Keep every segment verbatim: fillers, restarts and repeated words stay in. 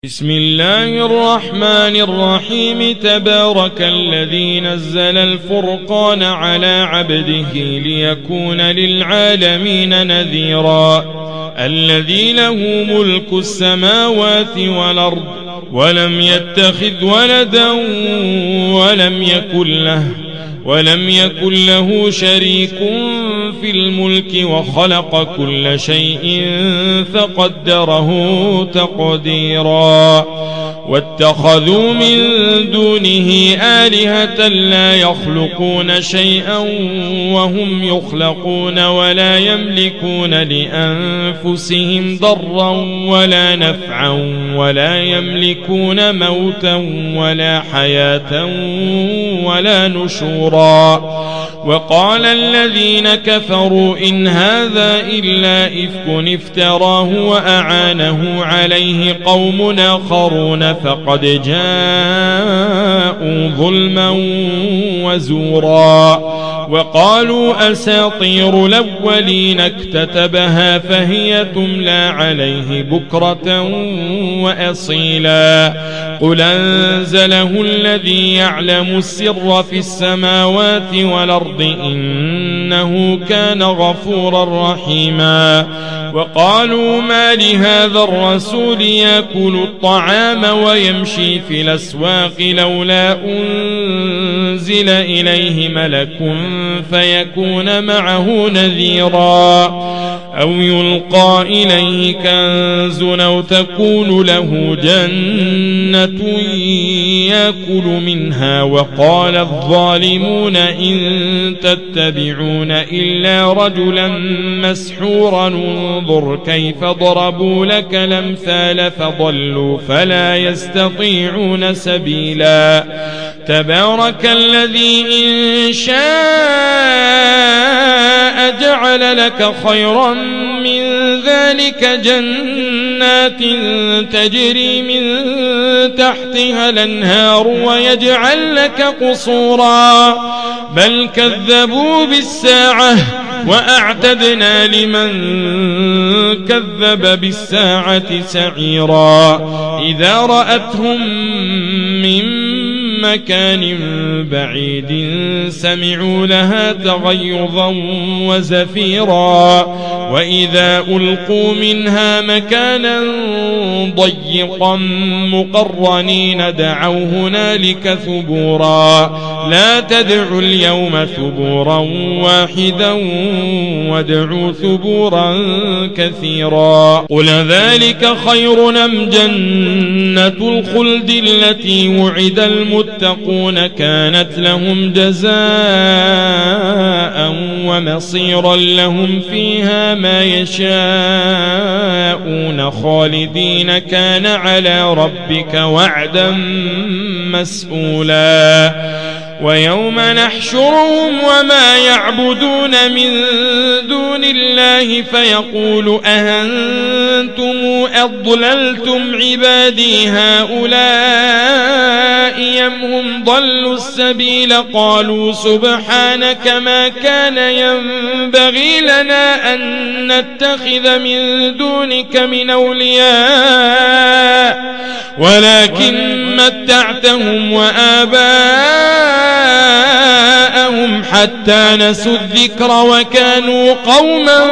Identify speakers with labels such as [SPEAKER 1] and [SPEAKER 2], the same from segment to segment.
[SPEAKER 1] بسم الله الرحمن الرحيم. تبارك الذي نزل الفرقان على عبده ليكون للعالمين نذيرا. الذي له ملك السماوات والأرض ولم يتخذ ولدا ولم يكن له ولم يكن له شريك في الملك وخلق كل شيء فقدره تقديرا. واتخذوا من دونه آلهة لا يخلقون شيئا وهم يخلقون ولا يملكون لأنفسهم ضرا ولا نفعا ولا يملكون موتا ولا حياة ولا نشورا. وقال الذين كفروا إن هذا إلا إفك افتراه وأعانه عليه قوم آخرون فقد جاءوا ظلما وزورا. وقالوا أساطير الأولين اكتتبها فهي تملى عليه بكرة وأصيلا. قل أنزله الذي يعلم السر في السماوات والأرض إنه كان غفورا رحيما. وقالوا ما لهذا الرسول يأكل الطعام ويمشي في الأسواق لولا أنزل إليه ملك فيكون معه نذيرا أو يلقى إليه كنز أو تكون له جنة يأكل منها. وقال الظالمون إن تتبعون إلا رجلا مسحورا انظر كيف ضربوا لك الأمثال فضلوا فلا يستطيعون سبيلا. تبارك الذي إن شاء جعل لك خيرا من ذلك جنات تجري من تحتها الأنهار ويجعل لك قصورا بل كذبوا بالساعة وأعتدنا لمن كذب بالساعة سعيرا. إذا رأتهم من مكان بعيد سمعوا لها تغيظا وزفيرا. وإذا ألقوا منها مكانا ضيقا مقرنين دعوا هنالك ثبورا. لا تدعوا اليوم ثبورا واحدا وادعوا ثبورا كثيرا. قل ذلك خير أم جنة الخلد التي وعد المتقون كانت لهم جزاء ومصيرا لهم فيها ما يشاءون خالدين كان على ربك وعدا مسئولا. ويوم نحشرهم وما يعبدون من دون الله فيقول أهنتم أضللتم عبادي هؤلاء أم هم ضلوا السبيل. قالوا سبحانك ما كان ينبغي لنا أن نتخذ من دونك من أولياء ولكن متعتهم وآباءهم حتى نسوا الذكر وكانوا قوما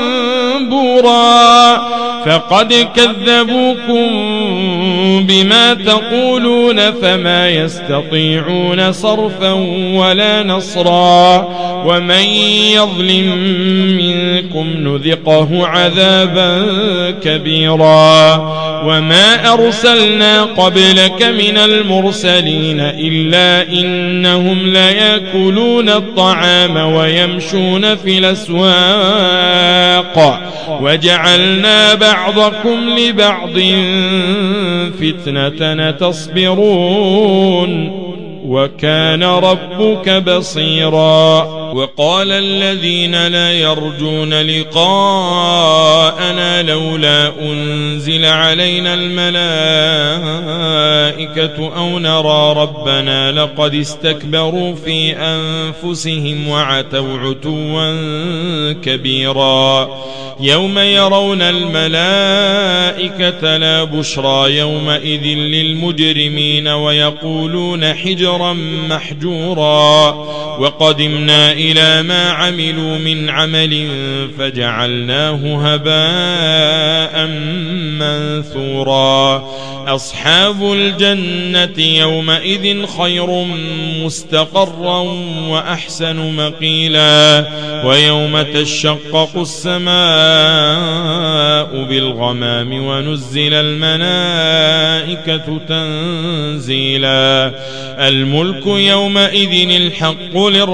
[SPEAKER 1] بورا. فقد كذبوكم بما تقولون فما يستطيعون صرفا ولا نصرا. ومن يظلم منكم نذقه عذابا كبيرا. وما أرسلنا قبلك من المرسلين إلا إنهم ليأكلون الطعام ويمشون في الأسواق وجعلنا بعضكم لبعض فتنة تصبرون وكان ربك بصيرا. وقال الذين لا يرجون لقاءنا لولا أنزل علينا الملائكة الملائكة أو نرى ربنا لقد استكبروا في أنفسهم وعتوا عتوا كبيرا يوم يرون الملائكة لا بشرى يومئذ للمجرمين ويقولون حجرا محجورا وقدمنا إلى ما عملوا من عمل فجعلناه هباء منثورا أصحاب الجنة يومئذ خير مستقرا وأحسن مقيلا ويوم تشقق السماء بالغمام ونزل الملائكة تنزيلا الملك يومئذ الحق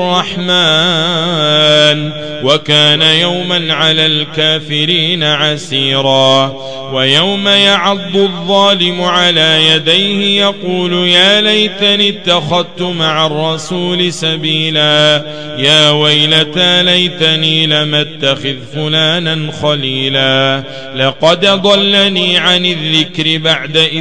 [SPEAKER 1] للرحمن وكان يوما على الكافرين عسيرا ويوم يعض الظالم على يديه يقول يا ليتني اتخذت مع الرسول سبيلا يا ويلتى ليتني لم اتخذ فلانا خليلا لقد ضلني عن الذكر بعد إذ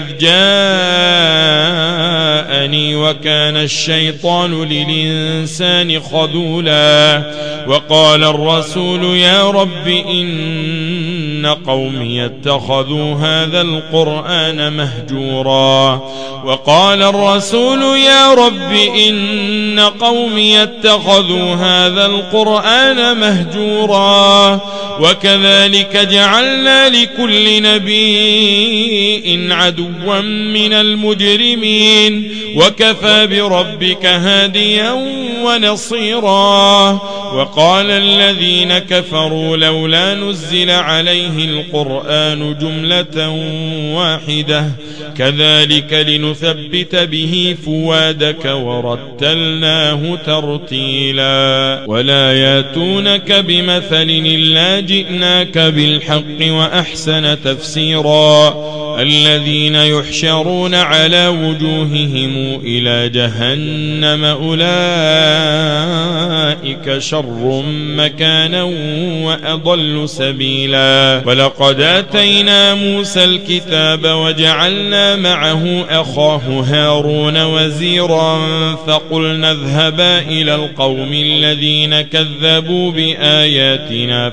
[SPEAKER 1] جاءني وكان الشيطان للإنسان خذولا وقال الرسول يا رب إن قومي اتخذوا هذا القرآن مهجورا وقال الرسول يا رب إن قومي اتخذوا هذا القرآن مهجورا وكذلك جعلنا لكل نبي عدوا من المجرمين وكفى بربك هاديا ونصيرا وقال الذين كفروا لولا نزل عليه القرآن جملة واحدة كذلك لنثبت به فؤادك ورتلناه ترتيلا ولا ياتونك بمثل إلا جئناك بالحق وأحسن تفسيرا الذين يحشرون على وجوههم إلى جهنم أولئك شر مكانا وأضل سبيلا ولقد آتينا موسى الكتاب وجعلنا معه أخاه هارون وزيرا فقلنا اذهبا إلى القوم الذين كذبوا بآياتنا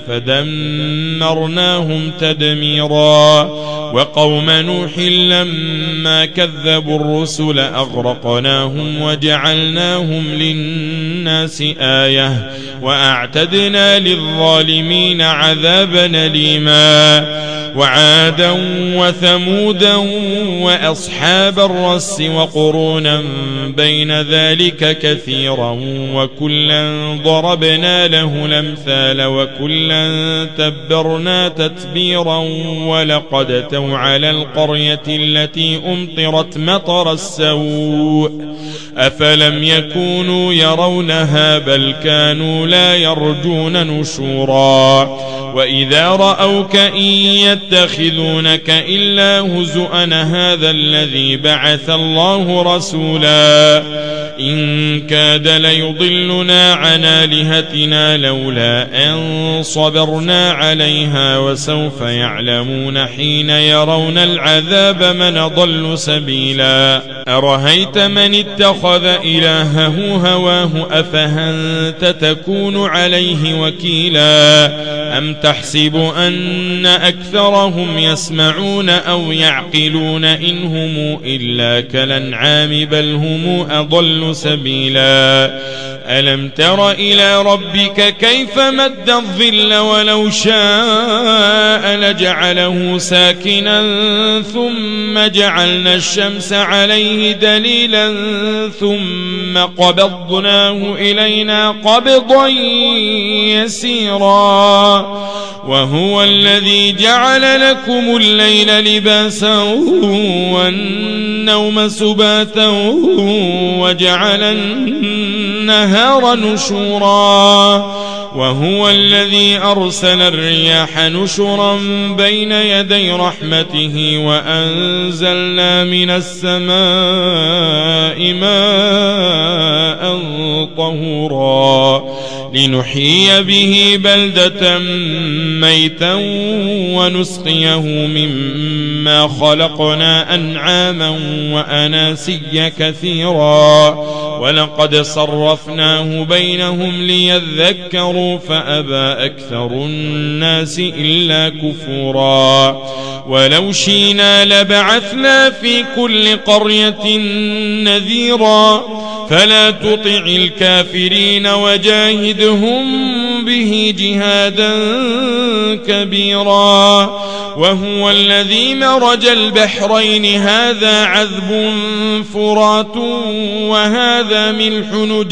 [SPEAKER 1] فدمرناهم تدميرا وقوم نوح لما كذبوا الرسل أغرقناهم وجعلناهم للناس آية وأعتدنا للظالمين عذابا أليما وعادا وثمودا وأصحاب الرس وقرونا بين ذلك كثيرا وكلا ضربنا له الأمثال وكلا تبرنا تتبيرا ولقد أتوا على القرية التي أمطرت مطر السوء أفلم يكونوا يرونها بل كانوا لا يرجون نشورا وإذا رأوك إن يتخذونك إلا هزؤا هذا الذي بعث الله رسولا إن كاد ليضلنا عن آلهتنا لولا أن صبرنا عليها وسوف يعلمون حين يرون العذاب من أضل سبيلا أرهيت من اتخذ إلهه هواه أفهنت تكون عليه وكيلا أم تحسب أن أكثرهم يسمعون أو يعقلون إن هم إلا كالأنعام بل هم أضل سبيلا ألم تر إلى ربك كيف مد الظل ولو شاء لجعله ساكنا ثم جعلنا الشمس عليه دليلا ثم قبضناه إلينا قبضا يسيرا وهو الذي جعل لكم الليل لباسا والنوم سباتا وجعل النهار نشورا وهو الذي أرسل الرياح نشرا بين يدي رحمته وأنزلنا من السماء ماء طهورا لنحيي به بلدة ميتا ونسقيه مما مما خلقنا أنعاما وأناسيا كثيرا ولقد صرفناه بينهم ليذكروا فأبى أكثر الناس إلا كفورا ولو شئنا لبعثنا في كل قرية نذيرا فلا تطع الكافرين وجاهدهم به جهادا كبيرا وهو الذي مرج البحرين هذا عذب فرات وهذا ملح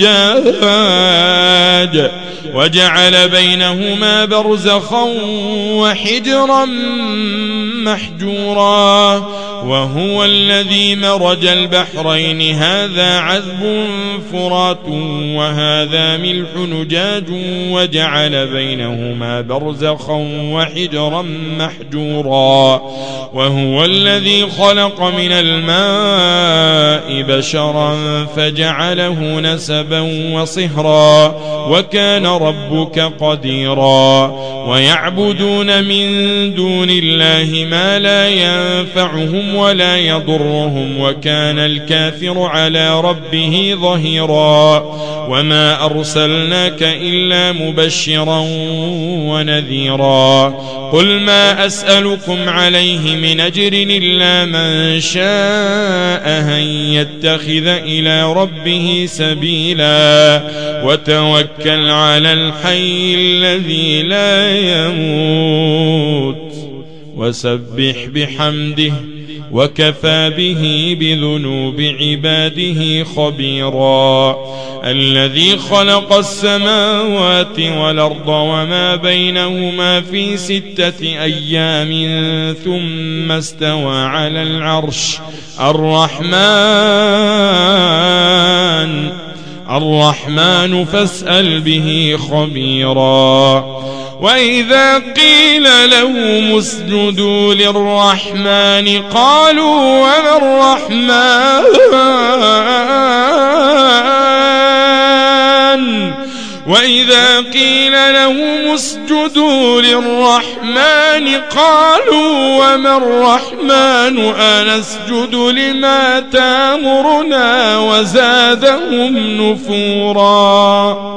[SPEAKER 1] نجاج وجعل بينهما برزخا وحجرا محجورا وهو الذي مرج البحرين هذا عذب فرات وهذا ملح نجاج وجعل بينهما برزخا وحجرا محجورا وهو الذي خلق من الماء بشرا فجعله نسبا وصهرا وكان ربك قديرا ويعبدون من دون الله ما لا ينفعهم ولا يضرهم وكان الكافر على ربه ظهيرا وما أرسلناك إلا مبشرا ونذيرا قل ما أسألكم عليه من أجر إلا من شاء أن يتخذ إلى ربه سبيلا وتوكل على الحي الذي لا يموت وسبح بحمده وكفى به بذنوب عباده خبيرا الذي خلق السماوات والأرض وما بينهما في ستة أيام ثم استوى على العرش الرحمن الرحمن فاسأل به خبيرا وإذا قيل لهم اسجدوا للرحمن قالوا وما الرحمن وإذا قيل لهم اسجدوا للرحمن قالوا وما الرحمن أنسجد لما تأمرنا وزادهم نفورا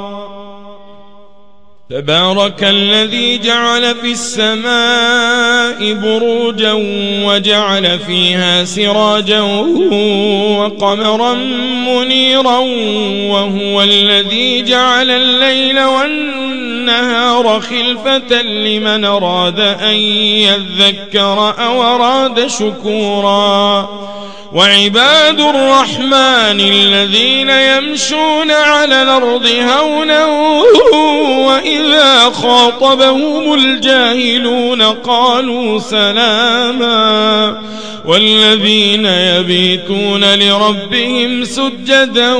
[SPEAKER 1] تبارك الذي جعل في السماء بروجا وجعل فيها سراجا وقمرا منيرا وهو الذي جعل الليل والنهار خلفة لمن أراد أن يذكر أو أراد شكورا وعباد الرحمن الذين يمشون على الأرض هونا وإذا خاطبهم الجاهلون قالوا سلاما والذين يبيتون لربهم سجدا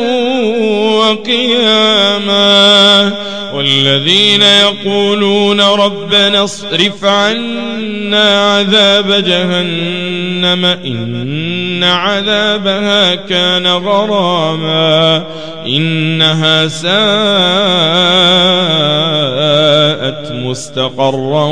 [SPEAKER 1] وقياما والذين يقولون ربنا اصرف عنا عذاب جهنم إن عذابها كان غراما إنها ساءت مستقرا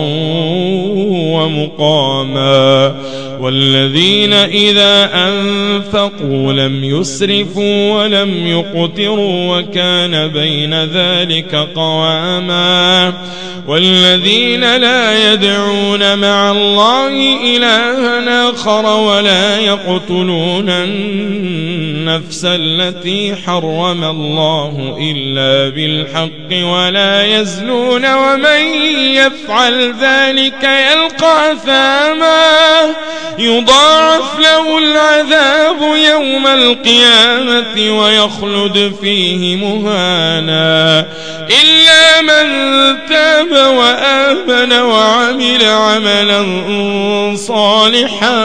[SPEAKER 1] ومقاما والذين إذا أنفقوا لم يسرفوا ولم يقتروا وكان بين ذلك قواما والذين لا يدعون مع الله إلها آخر ولا يقتلون النفس التي حرم الله إلا بالحق ولا يزنون ومن يفعل ذلك يلقى أثاما يضاعف له العذاب يوم القيامة ويخلد فيه مهانا إلا من تاب وآمن وعمل عملا صالحا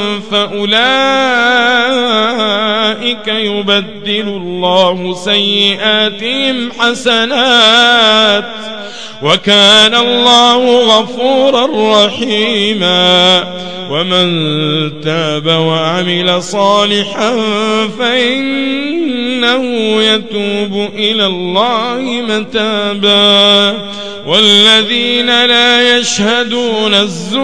[SPEAKER 1] فأولئك يبدل الله سيئاتهم حسنات وكان الله غفورا رحيما ومن تاب وعمل صالحا فإنه يتوب إلى الله متابا والذين لا يشهدون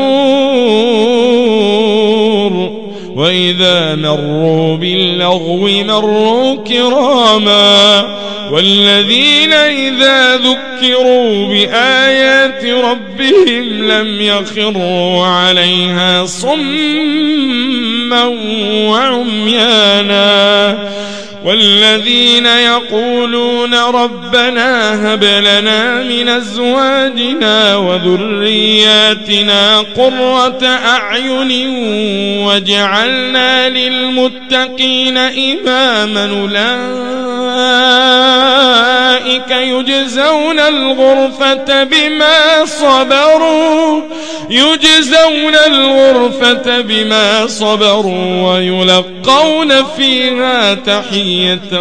[SPEAKER 1] الزور وإذا مروا باللغو مروا كراما والذين إذا ذكروا بآيات ربهم لم يخروا عليها صما وعميانا والذين يقولون ربنا هب لنا من أزواجنا وذرياتنا قرة أعين واجعلنا للمتقين إماما أولئك يجزون الغرفة بما صبروا يجزون الغرفة بما صبروا ويلقون فيها تحية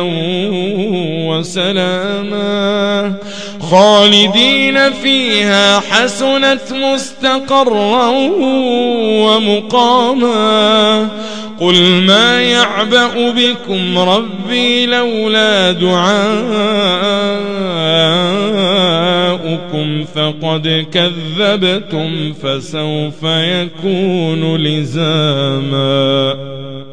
[SPEAKER 1] وسلاما خالدين فيها حسنت مستقرا ومقاما قل ما يعبأ بكم ربي لولا دعاؤكم فقد كذبتم فسوف يكون لزاما.